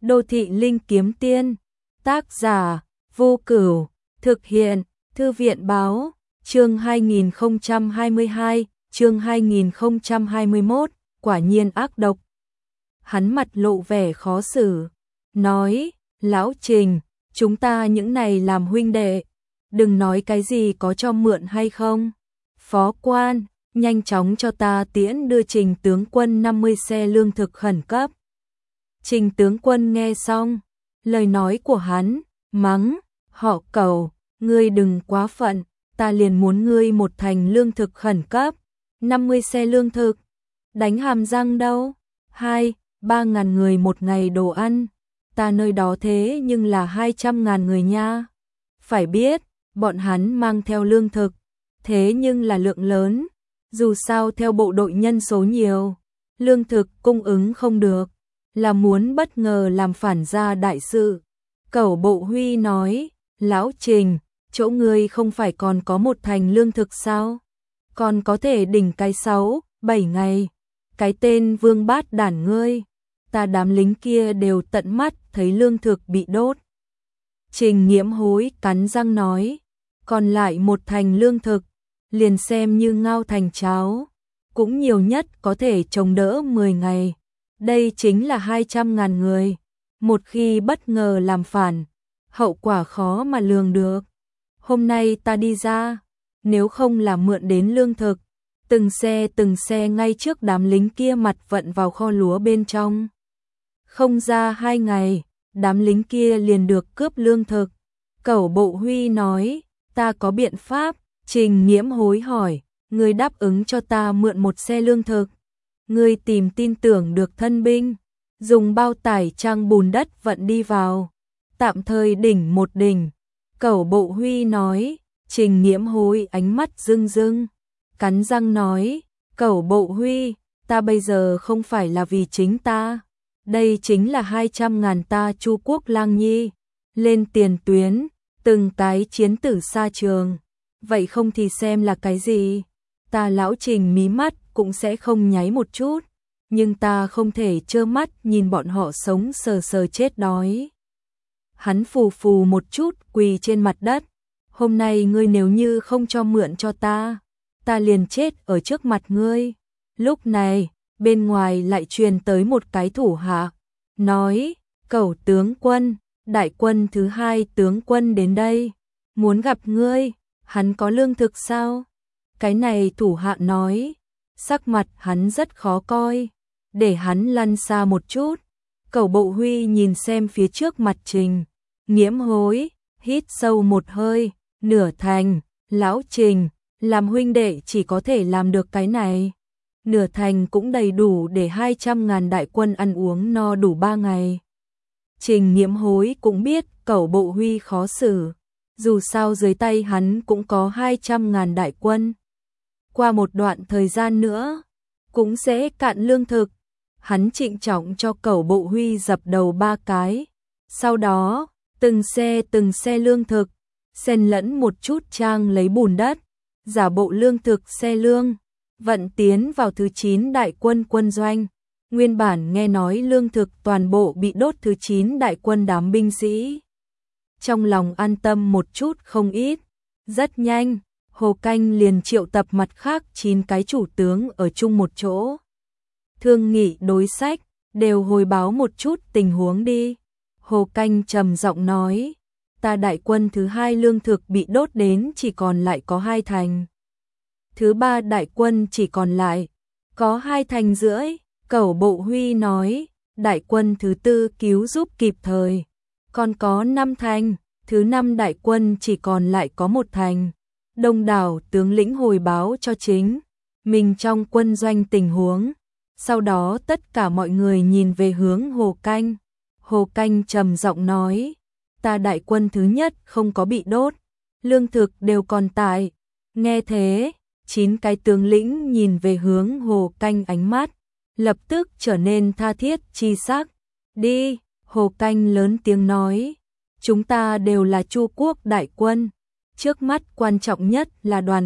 Đô thị linh kiếm tiên, tác giả Vô Cửu, thực hiện Thư viện báo, chương 2022, chương 2021, quả nhiên ác độc. Hắn mặt lộ vẻ khó xử, nói, Lão Trình, chúng ta những này làm huynh đệ, đừng nói cái gì có cho mượn hay không. Phó quan, nhanh chóng cho ta tiễn đưa Trình tướng quân 50 xe lương thực khẩn cấp. Trình tướng quân nghe xong lời nói của hắn, mắng, họ Cẩu, ngươi đừng quá phận, ta liền muốn ngươi một thành lương thực khẩn cấp, 50 xe lương thực, đánh hàm răng đâu, 2-3 ngàn người một ngày đồ ăn, ta nơi đó thế nhưng là 200.000 người nha. Phải biết, bọn hắn mang theo lương thực, thế nhưng là lượng lớn, dù sao theo bộ đội nhân số nhiều, lương thực cung ứng không được, là muốn bất ngờ làm phản ra đại sự. Cẩu Bộ Huy nói, Lão Trình, chỗ ngươi không phải còn có một thành lương thực sao? Còn có thể đỉnh cái 6-7 ngày. Cái tên vương bát đản ngươi, ta đám lính kia đều tận mắt thấy lương thực bị đốt. Trình Nghiễm Hối cắn răng nói, còn lại một thành lương thực, liền xem như ngao thành cháo, cũng nhiều nhất có thể chống đỡ 10 ngày. Đây chính là 200.000 người, một khi bất ngờ làm phản, hậu quả khó mà lường được. Hôm nay ta đi ra, nếu không là mượn đến lương thực, từng xe ngay trước đám lính kia mặt vận vào kho lúa bên trong. Không ra 2 ngày, đám lính kia liền được cướp lương thực. Cẩu Bộ Huy nói, ta có biện pháp. Trình Nghiễm Hối hỏi, ngươi đáp ứng cho ta mượn một xe lương thực. Ngươi tìm tin tưởng được thân binh, dùng bao tải trang bùn đất vận đi vào, tạm thời đỉnh một đỉnh. Cẩu Bộ Huy nói, Trình Nghiễm Hối ánh mắt rưng rưng, cắn răng nói, Cẩu Bộ Huy, ta bây giờ không phải là vì chính ta, đây chính là 200.000 ta Chu Quốc Lang Nhi, lên tiền tuyến, từng cái chiến tử xa trường, vậy không thì xem là cái gì, ta Lão Trình mí mắt cũng sẽ không nháy một chút, nhưng ta không thể trơ mắt nhìn bọn họ sống sờ sờ chết đói. Hắn phù phù một chút quỳ trên mặt đất, hôm nay ngươi nếu như không cho mượn cho ta liền chết ở trước mặt ngươi. Lúc này, bên ngoài lại truyền tới một cái thủ hạ, nói, Cẩu tướng quân, đại quân thứ 2 tướng quân đến đây, muốn gặp ngươi, hắn có lương thực sao? Cái này thủ hạ nói, sắc mặt hắn rất khó coi, để hắn lăn xa một chút. Cẩu Bộ Huy nhìn xem phía trước mặt Trình Nghiễm Hối, hít sâu một hơi, nửa thành, Lão Trình, làm huynh đệ chỉ có thể làm được cái này. Nửa thành cũng đầy đủ để 200.000 đại quân ăn uống no đủ 3 ngày. Trình Nghiễm Hối cũng biết Cẩu Bộ Huy khó xử, dù sao dưới tay hắn cũng có 200.000 đại quân. Qua một đoạn thời gian nữa, cũng sẽ cạn lương thực. Hắn trịnh trọng cho Cẩu Bộ Huy dập đầu 3 cái. Sau đó, từng xe lương thực, xen lẫn một chút trang lấy bùn đất, giả bộ lương thực xe lương, vận tiến vào thứ 9 đại quân quân doanh. Nguyên bản nghe nói lương thực toàn bộ bị đốt thứ 9 đại quân đám binh sĩ. Trong lòng an tâm một chút không ít. Rất nhanh, Hồ Canh liền triệu tập mặt khác 9 cái chủ tướng ở chung một chỗ. Thương nghị đối sách, đều hồi báo một chút tình huống đi. Hồ Canh trầm giọng nói, ta đại quân thứ 2 lương thực bị đốt đến chỉ còn lại có 2 thành. Thứ 3 đại quân chỉ còn lại có 2 thành rưỡi. Cẩu Bộ Huy nói, đại quân thứ 4 cứu giúp kịp thời, còn có 5 thành, thứ 5 đại quân chỉ còn lại có 1 thành. Đông đảo tướng lĩnh hồi báo cho chính mình trong quân doanh tình huống. Sau đó tất cả mọi người nhìn về hướng Hồ Canh. Hồ Canh trầm giọng nói, ta đại quân thứ nhất không có bị đốt, lương thực đều còn tại. Nghe thế, 9 cái tướng lĩnh nhìn về hướng Hồ Canh, ánh mắt lập tức trở nên tha thiết chi sắc. Đi, Hồ Canh lớn tiếng nói, chúng ta đều là Chu Quốc đại quân, trước mắt quan trọng nhất là đoàn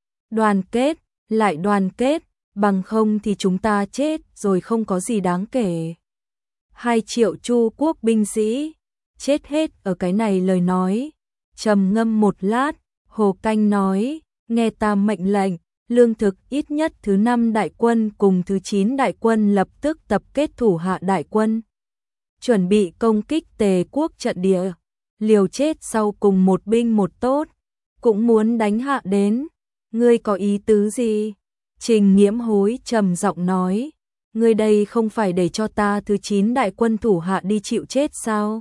kết, lại đoàn kết, bằng không thì chúng ta chết rồi không có gì đáng kể. 2 triệu Chu quốc binh sĩ, chết hết ở cái này lời nói. Trầm ngâm một lát, Hồ Canh nói, nghe ta mệnh lệnh, lương thực ít nhất thứ 5 đại quân cùng thứ 9 đại quân lập tức tập kết thủ hạ đại quân. Chuẩn bị công kích Tề quốc trận địa, liều chết sau cùng một binh một tốt, cũng muốn đánh hạ đến. Ngươi có ý tứ gì? Trình Nghiễm Hối trầm giọng nói, ngươi đây không phải để cho ta thứ 9 đại quân thủ hạ đi chịu chết sao?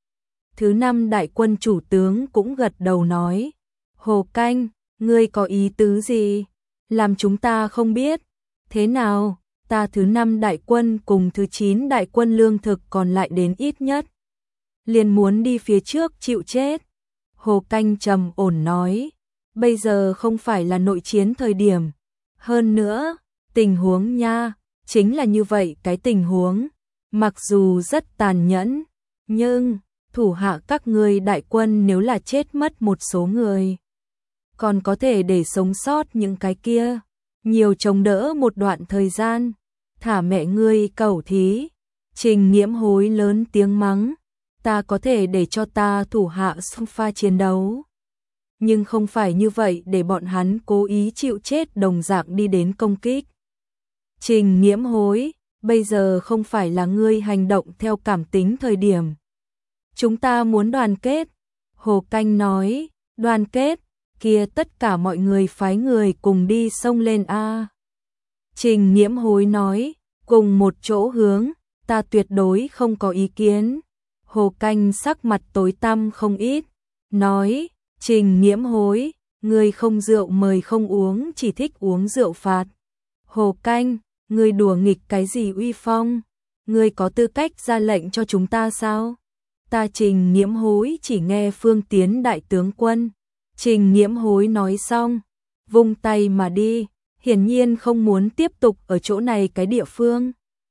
Thứ 5 đại quân chủ tướng cũng gật đầu nói, Hồ Canh, ngươi có ý tứ gì? Làm chúng ta không biết. Thế nào, ta thứ 5 đại quân cùng thứ 9 đại quân lương thực còn lại đến ít nhất. Liền muốn đi phía trước chịu chết. Hồ Canh trầm ổn nói, bây giờ không phải là nội chiến thời điểm. Hơn nữa, tình huống nha, chính là như vậy cái tình huống. Mặc dù rất tàn nhẫn, nhưng thủ hạ các ngươi đại quân nếu là chết mất một số người, còn có thể để sống sót những cái kia, nhiều chống đỡ một đoạn thời gian. Thả mẹ ngươi cẩu thí. Trình Nghiễm Hối lớn tiếng mắng, ta có thể để cho ta thủ hạ xung pha chiến đấu, nhưng không phải như vậy để bọn hắn cố ý chịu chết đồng dạng đi đến công kích. Trình Nghiễm Hối, bây giờ không phải là ngươi hành động theo cảm tính thời điểm. Chúng ta muốn đoàn kết. Hồ Canh nói, đoàn kết, kia tất cả mọi người phái người cùng đi xông lên a. Trình Nghiễm Hối nói, cùng một chỗ hướng, ta tuyệt đối không có ý kiến. Hồ Canh sắc mặt tối tăm không ít, nói, Trình Nghiễm Hối, ngươi không rượu mời không uống, chỉ thích uống rượu phạt. Hồ Canh, ngươi đùa nghịch cái gì uy phong? Ngươi có tư cách ra lệnh cho chúng ta sao? Ta Trình Nghiễm Hối chỉ nghe Phương Tiến đại tướng quân. Trình Nghiễm Hối nói xong, vung tay mà đi, hiển nhiên không muốn tiếp tục ở chỗ này cái địa phương.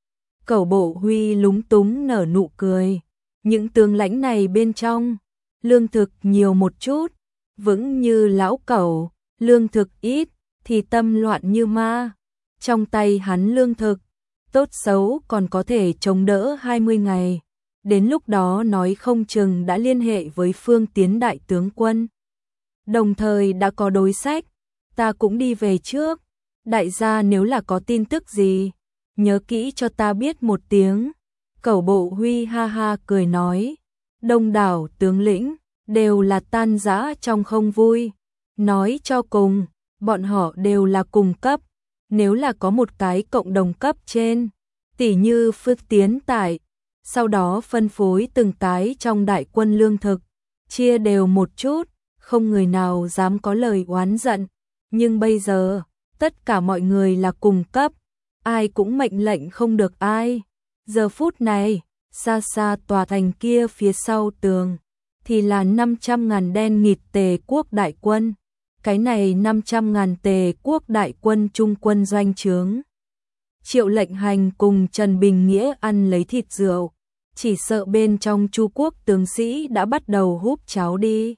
Cẩu Bộ Huy lúng túng nở nụ cười, những tướng lãnh này bên trong, lương thực nhiều một chút, vững như lão cẩu, lương thực ít, thì tâm loạn như ma. Trong tay hắn lương thực, tốt xấu còn có thể chống đỡ 20 ngày. Đến lúc đó nói không chừng đã liên hệ với Phương Tiến đại tướng quân. Đồng thời đã có đối sách, ta cũng đi về trước. Đại gia nếu là có tin tức gì, nhớ kỹ cho ta biết một tiếng. Cẩu Bộ Huy ha ha cười nói, đông đảo tướng lĩnh đều là tan rã trong không vui. Nói cho cùng, bọn họ đều là cùng cấp. Nếu là có một cái cộng đồng cấp trên, tỉ như Phương Tiến tại, sau đó phân phối từng cái trong đại quân lương thực, chia đều một chút, không người nào dám có lời oán giận. Nhưng bây giờ, tất cả mọi người là cùng cấp, ai cũng mệnh lệnh không được ai. Giờ phút này, xa xa tòa thành kia phía sau tường, thì là 500.000 đen nghịt Tề quốc đại quân. Cái này 500.000 Tề quốc đại quân trung quân doanh trướng. Triệu Lệnh Hành cùng Trần Bình Nghĩa ăn lấy thịt rượu, chỉ sợ bên trong Chu quốc tướng sĩ đã bắt đầu húp cháo đi.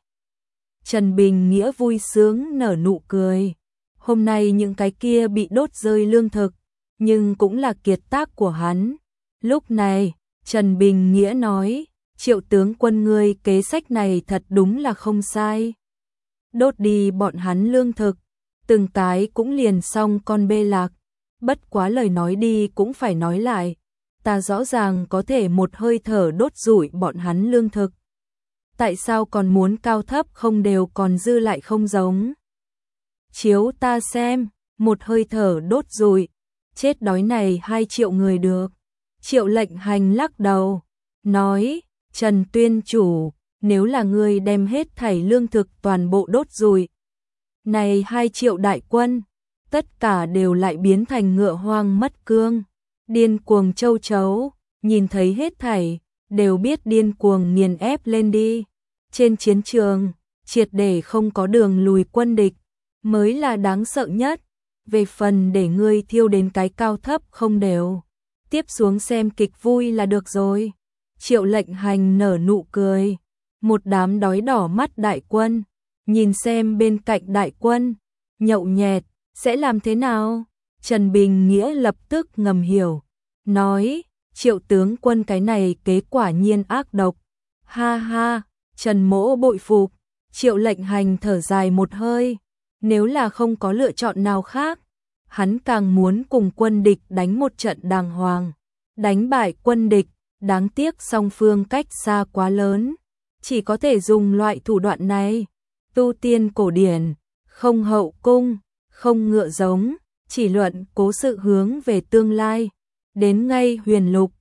Trần Bình Nghĩa vui sướng nở nụ cười. Hôm nay những cái kia bị đốt rơi lương thực, nhưng cũng là kiệt tác của hắn. Lúc này, Trần Bình Nghĩa nói, Triệu tướng quân ngươi kế sách này thật đúng là không sai. Đốt đi bọn hắn lương thực, từng cái cũng liền xong con bê lạc. Bất quá lời nói đi cũng phải nói lại, ta rõ ràng có thể một hơi thở đốt rủi bọn hắn lương thực. Tại sao còn muốn cao thấp không đều còn dư lại không giống? Chiếu ta xem, một hơi thở đốt rủi, chết đói này 2 triệu người được. Triệu Lệnh Hành lắc đầu, nói, Trần Tuyên chủ, nếu là ngươi đem hết thảy lương thực toàn bộ đốt rủi, này 2 triệu đại quân, tất cả đều lại biến thành ngựa hoang mất cương, điên cuồng châu chấu, nhìn thấy hết thảy, đều biết điên cuồng nghiền ép lên đi. Trên chiến trường, triệt để không có đường lùi quân địch, mới là đáng sợ nhất. Về phần để ngươi thiêu đến cái cao thấp không đều, tiếp xuống xem kịch vui là được rồi. Triệu Lệnh Hành nở nụ cười, một đám đói đỏ mắt đại quân, nhìn xem bên cạnh đại quân, nhậu nhẹt, sẽ làm thế nào? Trần Bình Nghĩa lập tức ngầm hiểu, nói, Triệu tướng quân cái này kế quả nhiên ác độc. Ha ha, Trần Mỗ bội phục. Triệu Lệnh Hành thở dài một hơi, nếu là không có lựa chọn nào khác, hắn càng muốn cùng quân địch đánh một trận đàng hoàng, đánh bại quân địch, đáng tiếc song phương cách xa quá lớn, chỉ có thể dùng loại thủ đoạn này. Tu tiên cổ điển, không hậu cung, không ngựa giống, chỉ luận cố sự hướng về tương lai. Đến ngay Huyền Lục,